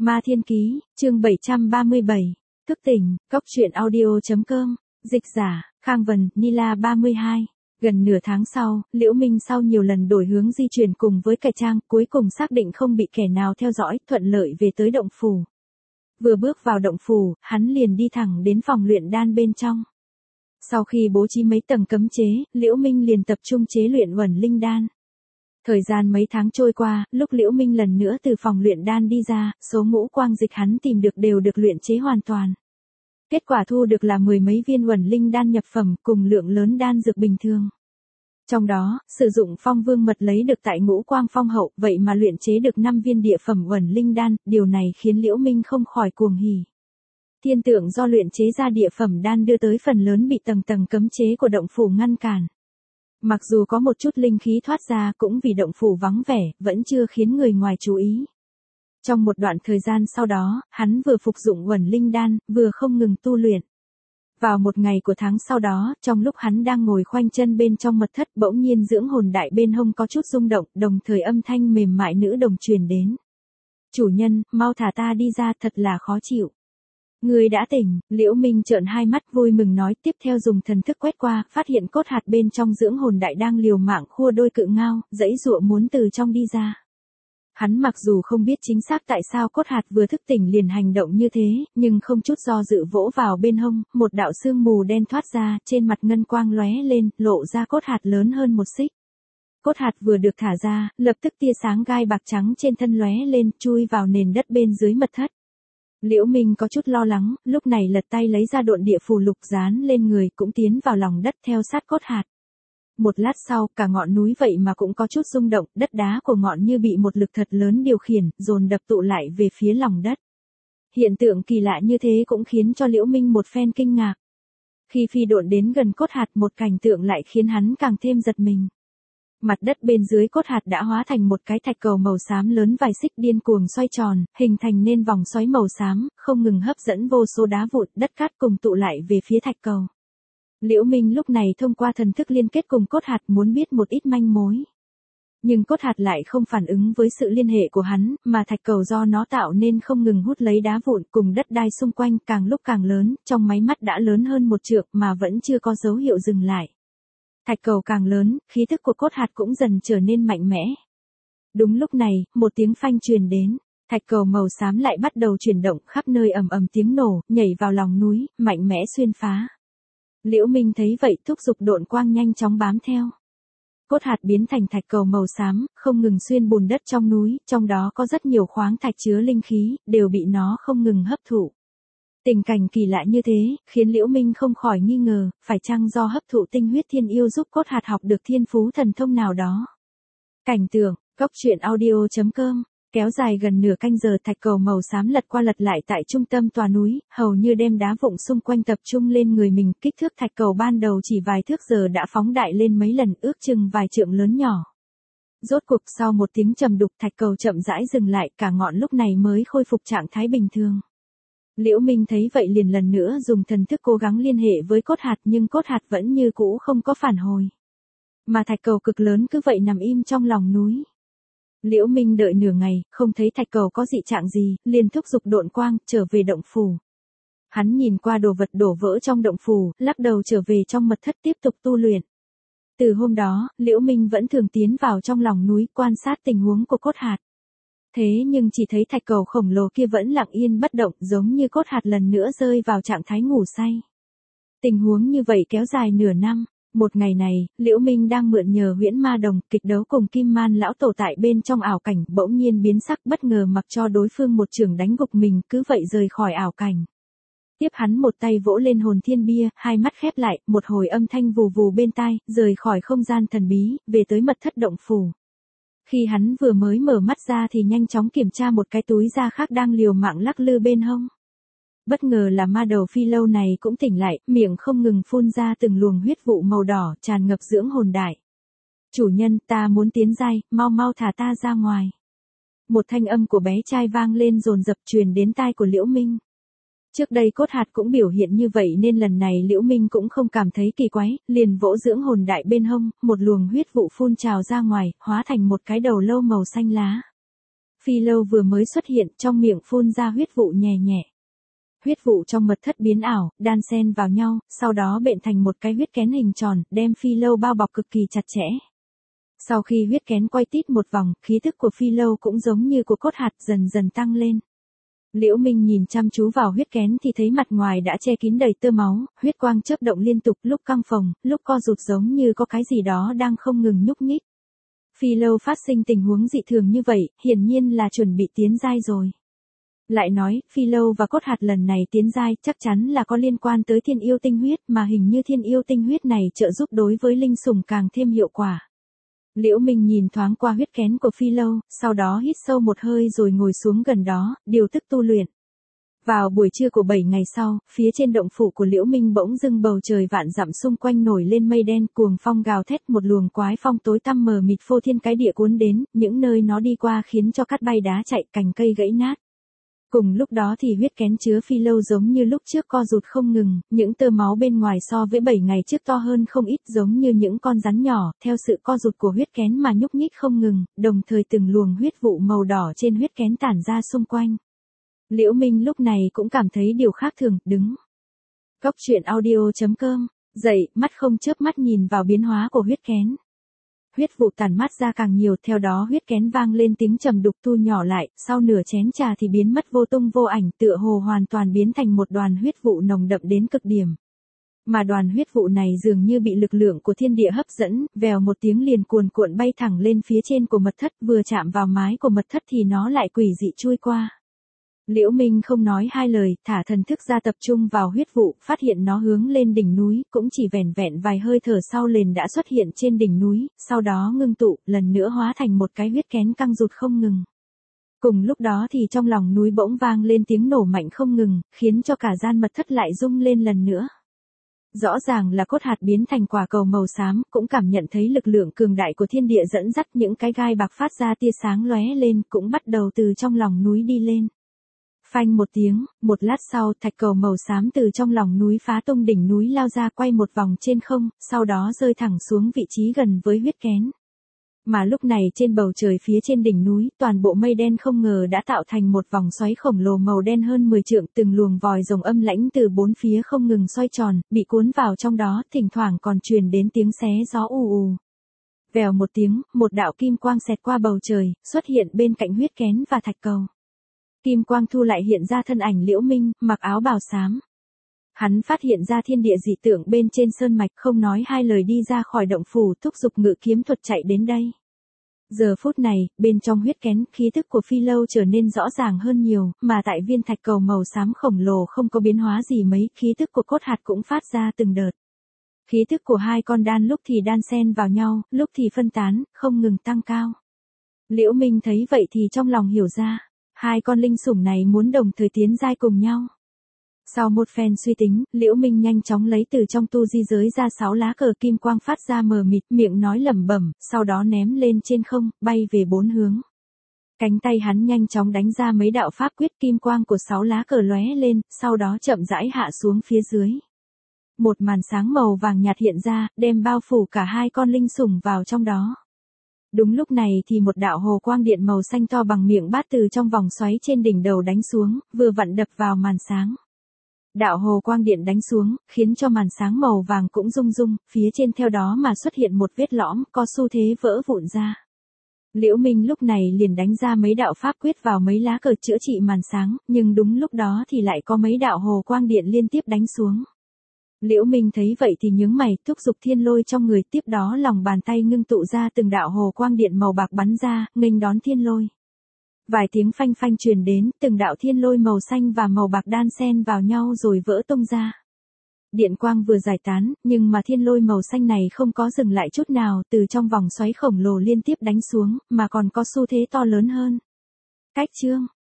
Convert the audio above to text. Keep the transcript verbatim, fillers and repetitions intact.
Ma Thiên Ký, chương bảy trăm ba mươi bảy, thức tỉnh, cốc truyện audio chấm com, dịch giả, Khang Vân, Nila ba mươi hai. Gần nửa tháng sau, Liễu Minh sau nhiều lần đổi hướng di chuyển cùng với cải trang, cuối cùng xác định không bị kẻ nào theo dõi, thuận lợi về tới động phủ. Vừa bước vào động phủ, hắn liền đi thẳng đến phòng luyện đan bên trong. Sau khi bố trí mấy tầng cấm chế, Liễu Minh liền tập trung chế luyện Uẩn Linh đan. Thời gian mấy tháng trôi qua, lúc Liễu Minh lần nữa từ phòng luyện đan đi ra, số ngũ quang dịch hắn tìm được đều được luyện chế hoàn toàn. Kết quả thu được là mười mấy viên Uẩn Linh đan nhập phẩm cùng lượng lớn đan dược bình thường. Trong đó, sử dụng Phong Vương mật lấy được tại Ngũ Quang Phong hậu, vậy mà luyện chế được năm viên địa phẩm Uẩn Linh đan, điều này khiến Liễu Minh không khỏi cuồng hỉ. Thiên tượng do luyện chế ra địa phẩm đan đưa tới phần lớn bị tầng tầng cấm chế của động phủ ngăn cản. Mặc dù có một chút linh khí thoát ra cũng vì động phủ vắng vẻ, vẫn chưa khiến người ngoài chú ý. Trong một đoạn thời gian sau đó, hắn vừa phục dụng Uẩn Linh đan, vừa không ngừng tu luyện. Vào một ngày của tháng sau đó, trong lúc hắn đang ngồi khoanh chân bên trong mật thất, bỗng nhiên dưỡng hồn đại bên hông có chút rung động, đồng thời âm thanh mềm mại nữ đồng truyền đến. Chủ nhân, mau thả ta đi ra, thật là khó chịu. Người đã tỉnh, Liễu Minh trợn hai mắt vui mừng nói, tiếp theo dùng thần thức quét qua, phát hiện cốt hạt bên trong dưỡng hồn đại đang liều mạng khua đôi cự ngao, giãy giụa muốn từ trong đi ra. Hắn mặc dù không biết chính xác tại sao cốt hạt vừa thức tỉnh liền hành động như thế, nhưng không chút do dự vỗ vào bên hông, một đạo sương mù đen thoát ra, trên mặt ngân quang lóe lên, lộ ra cốt hạt lớn hơn một xích. Cốt hạt vừa được thả ra, lập tức tia sáng gai bạc trắng trên thân lóe lên, chui vào nền đất bên dưới mật thất. Liễu Minh có chút lo lắng, lúc này lật tay lấy ra độn địa phù lục dán lên người, cũng tiến vào lòng đất theo sát cốt hạt. Một lát sau, cả ngọn núi vậy mà cũng có chút rung động, đất đá của ngọn như bị một lực thật lớn điều khiển, dồn đập tụ lại về phía lòng đất. Hiện tượng kỳ lạ như thế cũng khiến cho Liễu Minh một phen kinh ngạc. Khi phi độn đến gần cốt hạt, một cảnh tượng lại khiến hắn càng thêm giật mình. Mặt đất bên dưới cốt hạt đã hóa thành một cái thạch cầu màu xám lớn vài xích điên cuồng xoay tròn, hình thành nên vòng xoáy màu xám, không ngừng hấp dẫn vô số đá vụn, đất cát cùng tụ lại về phía thạch cầu. Liễu Minh lúc này thông qua thần thức liên kết cùng cốt hạt muốn biết một ít manh mối. Nhưng cốt hạt lại không phản ứng với sự liên hệ của hắn, mà thạch cầu do nó tạo nên không ngừng hút lấy đá vụn cùng đất đai xung quanh càng lúc càng lớn, trong máy mắt đã lớn hơn một trượng mà vẫn chưa có dấu hiệu dừng lại. Thạch cầu càng lớn, khí thức của cốt hạt cũng dần trở nên mạnh mẽ. Đúng lúc này, một tiếng phanh truyền đến, thạch cầu màu xám lại bắt đầu chuyển động, khắp nơi ầm ầm tiếng nổ, nhảy vào lòng núi, mạnh mẽ xuyên phá. Liễu Minh thấy vậy thúc giục độn quang nhanh chóng bám theo. Cốt hạt biến thành thạch cầu màu xám, không ngừng xuyên bùn đất trong núi, trong đó có rất nhiều khoáng thạch chứa linh khí, đều bị nó không ngừng hấp thụ. Tình cảnh kỳ lạ như thế, khiến Liễu Minh không khỏi nghi ngờ, phải chăng do hấp thụ tinh huyết thiên yêu giúp cốt hạt học được thiên phú thần thông nào đó. Cảnh tượng, cốc truyện audio chấm com, kéo dài gần nửa canh giờ, thạch cầu màu xám lật qua lật lại tại trung tâm tòa núi, hầu như đem đá vụn xung quanh tập trung lên người mình, kích thước thạch cầu ban đầu chỉ vài thước giờ đã phóng đại lên mấy lần, ước chừng vài trượng lớn nhỏ. Rốt cuộc sau một tiếng trầm đục, thạch cầu chậm rãi dừng lại, cả ngọn lúc này mới khôi phục trạng thái bình thường. Liễu Minh thấy vậy liền lần nữa dùng thần thức cố gắng liên hệ với cốt hạt, nhưng cốt hạt vẫn như cũ không có phản hồi. Mà thạch cầu cực lớn cứ vậy nằm im trong lòng núi. Liễu Minh đợi nửa ngày, không thấy thạch cầu có dị trạng gì, liền thúc giục độn quang, trở về động phủ. Hắn nhìn qua đồ vật đổ vỡ trong động phủ, lắc đầu trở về trong mật thất tiếp tục tu luyện. Từ hôm đó, Liễu Minh vẫn thường tiến vào trong lòng núi quan sát tình huống của cốt hạt. Thế nhưng chỉ thấy thạch cầu khổng lồ kia vẫn lặng yên bất động, giống như cốt hạt lần nữa rơi vào trạng thái ngủ say. Tình huống như vậy kéo dài nửa năm. Một ngày này, Liễu Minh đang mượn nhờ huyễn ma đồng kịch đấu cùng Kim Man lão tổ tại bên trong ảo cảnh, bỗng nhiên biến sắc, bất ngờ mặc cho đối phương một chưởng đánh gục mình, cứ vậy rời khỏi ảo cảnh. Tiếp hắn một tay vỗ lên hồn thiên bia, hai mắt khép lại, một hồi âm thanh vù vù bên tai, rời khỏi không gian thần bí, về tới mật thất động phủ. Khi hắn vừa mới mở mắt ra thì nhanh chóng kiểm tra một cái túi da khác đang liều mạng lắc lư bên hông. Bất ngờ là ma đầu phi lâu này cũng tỉnh lại, miệng không ngừng phun ra từng luồng huyết vụ màu đỏ, tràn ngập dưỡng hồn đại. Chủ nhân, ta muốn tiến giai, mau mau thả ta ra ngoài. Một thanh âm của bé trai vang lên dồn dập truyền đến tai của Liễu Minh. Trước đây cốt hạt cũng biểu hiện như vậy nên lần này Liễu Minh cũng không cảm thấy kỳ quái, liền vỗ dưỡng hồn đại bên hông, một luồng huyết vụ phun trào ra ngoài, hóa thành một cái đầu lâu màu xanh lá. Phi lâu vừa mới xuất hiện, trong miệng phun ra huyết vụ nhè nhẹ. Huyết vụ trong mật thất biến ảo, đan xen vào nhau, sau đó bện thành một cái huyết kén hình tròn, đem phi lâu bao bọc cực kỳ chặt chẽ. Sau khi huyết kén quay tít một vòng, khí tức của phi lâu cũng giống như của cốt hạt dần dần tăng lên. Liễu Minh nhìn chăm chú vào huyết kén thì thấy mặt ngoài đã che kín đầy tơ máu, huyết quang chớp động liên tục, lúc căng phồng, lúc co rụt giống như có cái gì đó đang không ngừng nhúc nhích. Phi lâu phát sinh tình huống dị thường như vậy, hiển nhiên là chuẩn bị tiến giai rồi. Lại nói, phi lâu và cốt hạt lần này tiến giai chắc chắn là có liên quan tới thiên yêu tinh huyết, mà hình như thiên yêu tinh huyết này trợ giúp đối với linh sủng càng thêm hiệu quả. Liễu Minh nhìn thoáng qua huyết kén của phi lâu, sau đó hít sâu một hơi rồi ngồi xuống gần đó, điều tức tu luyện. Vào buổi trưa của bảy ngày sau, phía trên động phủ của Liễu Minh bỗng dưng bầu trời vạn dặm xung quanh nổi lên mây đen, cuồng phong gào thét, một luồng quái phong tối tăm mờ mịt phô thiên cái địa cuốn đến, những nơi nó đi qua khiến cho cát bay đá chạy, cành cây gãy nát. Cùng lúc đó thì huyết kén chứa phi lâu giống như lúc trước co rụt không ngừng, những tơ máu bên ngoài so với bảy ngày trước to hơn không ít, giống như những con rắn nhỏ, theo sự co rụt của huyết kén mà nhúc nhích không ngừng, đồng thời từng luồng huyết vụ màu đỏ trên huyết kén tản ra xung quanh. Liễu Minh lúc này cũng cảm thấy điều khác thường, đứng. Cốc truyện audio chấm com, dậy, mắt không chớp mắt nhìn vào biến hóa của huyết kén. Huyết vụ tản mát ra càng nhiều, theo đó huyết kén vang lên tiếng trầm đục thu nhỏ lại, sau nửa chén trà thì biến mất vô tung vô ảnh, tựa hồ hoàn toàn biến thành một đoàn huyết vụ nồng đậm đến cực điểm. Mà đoàn huyết vụ này dường như bị lực lượng của thiên địa hấp dẫn, vèo một tiếng liền cuồn cuộn bay thẳng lên phía trên của mật thất, vừa chạm vào mái của mật thất thì nó lại quỷ dị chui qua. Liễu Minh không nói hai lời, thả thần thức ra tập trung vào huyết vụ, phát hiện nó hướng lên đỉnh núi, cũng chỉ vẻn vẹn vài hơi thở sau liền đã xuất hiện trên đỉnh núi, sau đó ngưng tụ, lần nữa hóa thành một cái huyết kén căng rụt không ngừng. Cùng lúc đó thì trong lòng núi bỗng vang lên tiếng nổ mạnh không ngừng, khiến cho cả gian mật thất lại rung lên lần nữa. Rõ ràng là cốt hạt biến thành quả cầu màu xám, cũng cảm nhận thấy lực lượng cường đại của thiên địa dẫn dắt, những cái gai bạc phát ra tia sáng lóe lên, cũng bắt đầu từ trong lòng núi đi lên. Phanh một tiếng, một lát sau thạch cầu màu xám từ trong lòng núi phá tung đỉnh núi lao ra, quay một vòng trên không, sau đó rơi thẳng xuống vị trí gần với huyết kén. Mà lúc này trên bầu trời phía trên đỉnh núi, toàn bộ mây đen không ngờ đã tạo thành một vòng xoáy khổng lồ màu đen hơn mười trượng, từng luồng vòi rồng âm lãnh từ bốn phía không ngừng xoay tròn, bị cuốn vào trong đó, thỉnh thoảng còn truyền đến tiếng xé gió ù ù. Vèo một tiếng, một đạo kim quang xẹt qua bầu trời, xuất hiện bên cạnh huyết kén và thạch cầu. Kim quang thu lại hiện ra thân ảnh Liễu Minh, mặc áo bào xám. Hắn phát hiện ra thiên địa dị tượng bên trên sơn mạch, không nói hai lời đi ra khỏi động phủ, thúc giục ngự kiếm thuật chạy đến đây. Giờ phút này, bên trong huyết kén, khí tức của phi lâu trở nên rõ ràng hơn nhiều, mà tại viên thạch cầu màu xám khổng lồ không có biến hóa gì mấy, khí tức của cốt hạt cũng phát ra từng đợt. Khí tức của hai con đan lúc thì đan xen vào nhau, lúc thì phân tán, không ngừng tăng cao. Liễu Minh thấy vậy thì trong lòng hiểu ra, hai con linh sủng này muốn đồng thời tiến giai cùng nhau. Sau một phen suy tính, Liễu Minh nhanh chóng lấy từ trong tu di giới ra sáu lá cờ kim quang phát ra mờ mịt, miệng nói lẩm bẩm, sau đó ném lên trên không, bay về bốn hướng. Cánh tay hắn nhanh chóng đánh ra mấy đạo pháp quyết, kim quang của sáu lá cờ lóe lên, sau đó chậm rãi hạ xuống phía dưới. Một màn sáng màu vàng nhạt hiện ra, đem bao phủ cả hai con linh sủng vào trong đó. Đúng lúc này thì một đạo hồ quang điện màu xanh to bằng miệng bát từ trong vòng xoáy trên đỉnh đầu đánh xuống, vừa vặn đập vào màn sáng. Đạo hồ quang điện đánh xuống, khiến cho màn sáng màu vàng cũng rung rung, phía trên theo đó mà xuất hiện một vết lõm, có xu thế vỡ vụn ra. Liễu Minh lúc này liền đánh ra mấy đạo pháp quyết vào mấy lá cờ chữa trị màn sáng, nhưng đúng lúc đó thì lại có mấy đạo hồ quang điện liên tiếp đánh xuống. Liễu Minh thấy vậy thì nhướng mày, thúc giục thiên lôi trong người, tiếp đó lòng bàn tay ngưng tụ ra từng đạo hồ quang điện màu bạc bắn ra, nghênh đón thiên lôi. Vài tiếng phanh phanh truyền đến, từng đạo thiên lôi màu xanh và màu bạc đan xen vào nhau rồi vỡ tung ra. Điện quang vừa giải tán, nhưng mà thiên lôi màu xanh này không có dừng lại chút nào, từ trong vòng xoáy khổng lồ liên tiếp đánh xuống, mà còn có xu thế to lớn hơn. Cách chương